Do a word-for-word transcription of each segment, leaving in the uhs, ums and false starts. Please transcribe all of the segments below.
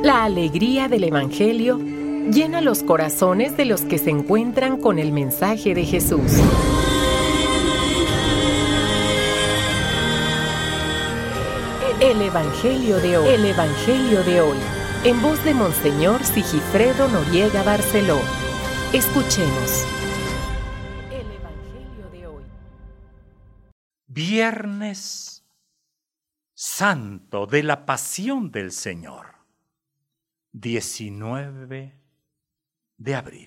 La alegría del Evangelio llena los corazones de los que se encuentran con el mensaje de Jesús. El Evangelio de hoy. El Evangelio de hoy. En voz de Monseñor Sigifredo Noriega Barceló. Escuchemos. El Evangelio de hoy. Viernes Santo de la Pasión del Señor. diecinueve de abril.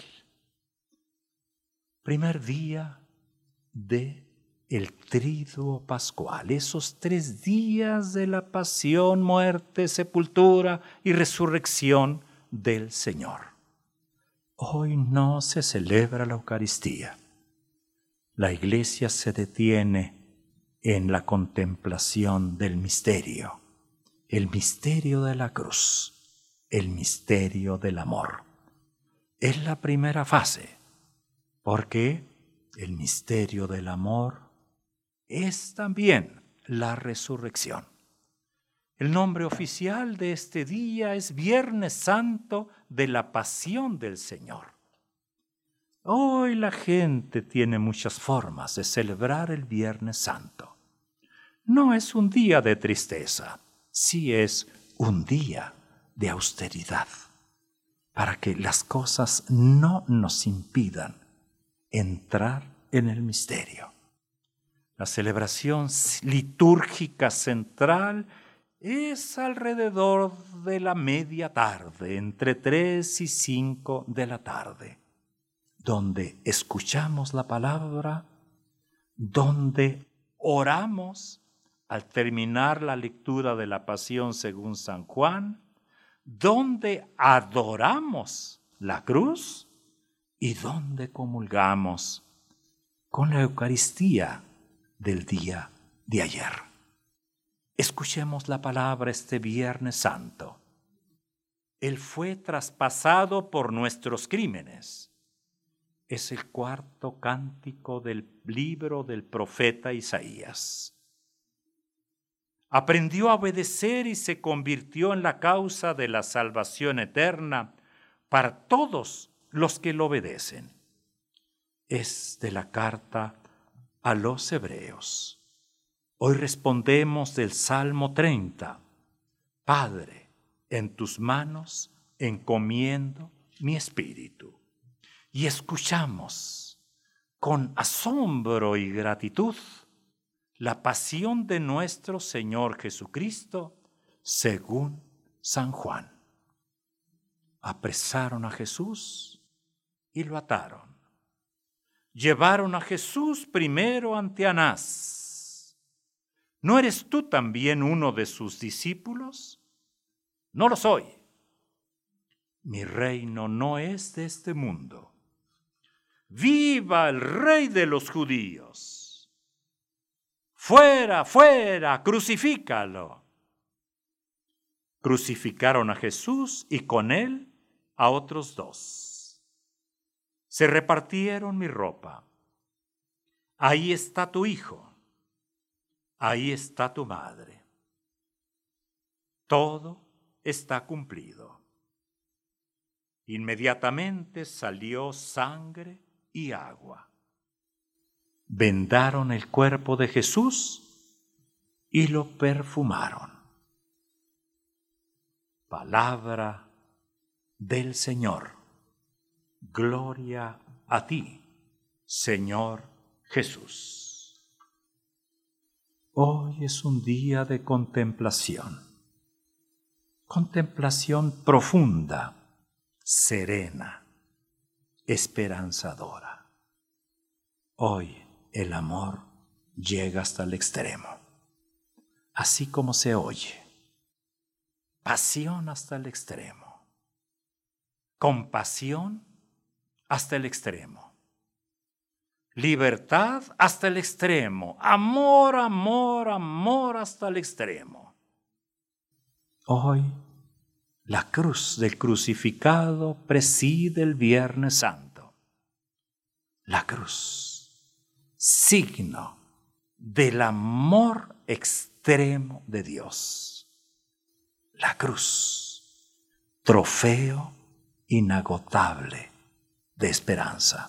Primer día de el Triduo Pascual, esos tres días de la pasión, muerte, sepultura y resurrección del Señor. Hoy no se celebra la Eucaristía. La Iglesia se detiene en la contemplación del misterio, el misterio de la cruz, el misterio del amor. Es la primera fase, porque el misterio del amor es también la resurrección. El nombre oficial de este día es Viernes Santo de la Pasión del Señor. Hoy la gente tiene muchas formas de celebrar el Viernes Santo. No es un día de tristeza, sí es un día de austeridad, para que las cosas no nos impidan entrar en el misterio. La celebración litúrgica central es alrededor de la media tarde, entre tres y cinco de la tarde, donde escuchamos la palabra, donde oramos al terminar la lectura de la Pasión según San Juan, donde adoramos la cruz y donde comulgamos con la Eucaristía del día de ayer. Escuchemos la palabra este Viernes Santo. Él fue traspasado por nuestros crímenes. Es el cuarto cántico del libro del profeta Isaías. Aprendió a obedecer y se convirtió en la causa de la salvación eterna para todos los que lo obedecen. Es de la carta a los Hebreos. Hoy respondemos del Salmo treinta. Padre, en tus manos encomiendo mi espíritu. Y escuchamos con asombro y gratitud la pasión de nuestro Señor Jesucristo según San Juan. Apresaron a Jesús y lo ataron. Llevaron a Jesús primero ante Anás. ¿No eres tú también uno de sus discípulos? No lo soy. Mi reino no es de este mundo. ¡Viva el Rey de los judíos! ¡Fuera, fuera! ¡Crucifícalo! Crucificaron a Jesús y con él a otros dos. Se repartieron mi ropa. Ahí está tu hijo. Ahí está tu madre. Todo está cumplido. Inmediatamente salió sangre y agua. Vendaron el cuerpo de Jesús y lo perfumaron. Palabra del Señor. Gloria a ti, Señor Jesús. Hoy es un día de contemplación. Contemplación profunda, serena, esperanzadora. Hoy el amor llega hasta el extremo, así como se oye. Pasión hasta el extremo. Compasión hasta el extremo. Libertad hasta el extremo. Amor, amor, amor hasta el extremo. Hoy la cruz del crucificado preside el Viernes Santo. La cruz, signo del amor extremo de Dios. La cruz, trofeo inagotable de esperanza.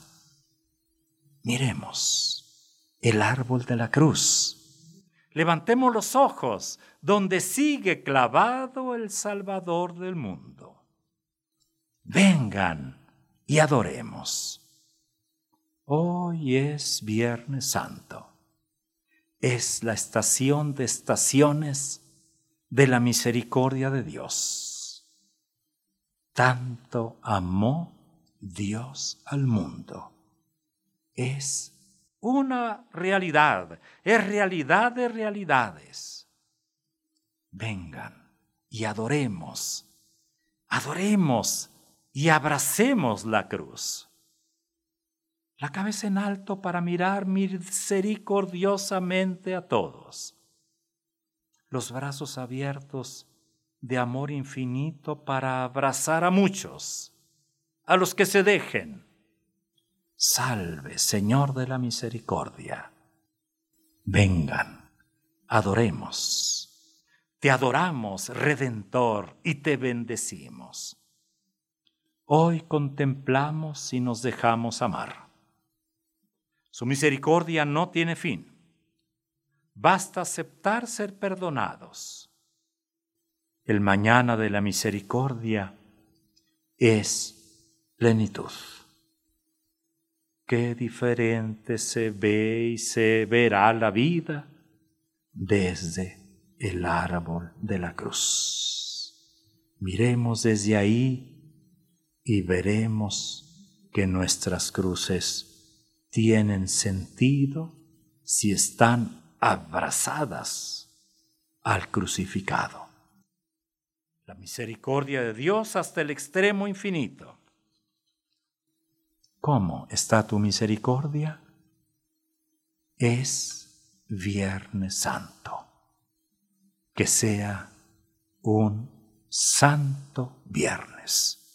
Miremos el árbol de la cruz. Levantemos los ojos donde sigue clavado el Salvador del mundo. Vengan y adoremos. Hoy es Viernes Santo. Es la estación de estaciones de la misericordia de Dios. Tanto amó Dios al mundo. Es una realidad, es realidad de realidades. Vengan y adoremos, adoremos y abracemos la cruz. La cabeza en alto para mirar misericordiosamente a todos. Los brazos abiertos de amor infinito para abrazar a muchos, a los que se dejen. Salve, Señor de la misericordia. Vengan, adoremos. Te adoramos, Redentor, y te bendecimos. Hoy contemplamos y nos dejamos amar. Su misericordia no tiene fin. Basta aceptar ser perdonados. El mañana de la misericordia es plenitud. Qué diferente se ve y se verá la vida desde el árbol de la cruz. Miremos desde ahí y veremos que nuestras cruces tienen sentido si están abrazadas al crucificado. La misericordia de Dios hasta el extremo infinito. ¿Cómo está tu misericordia? Es Viernes Santo. Que sea un santo viernes.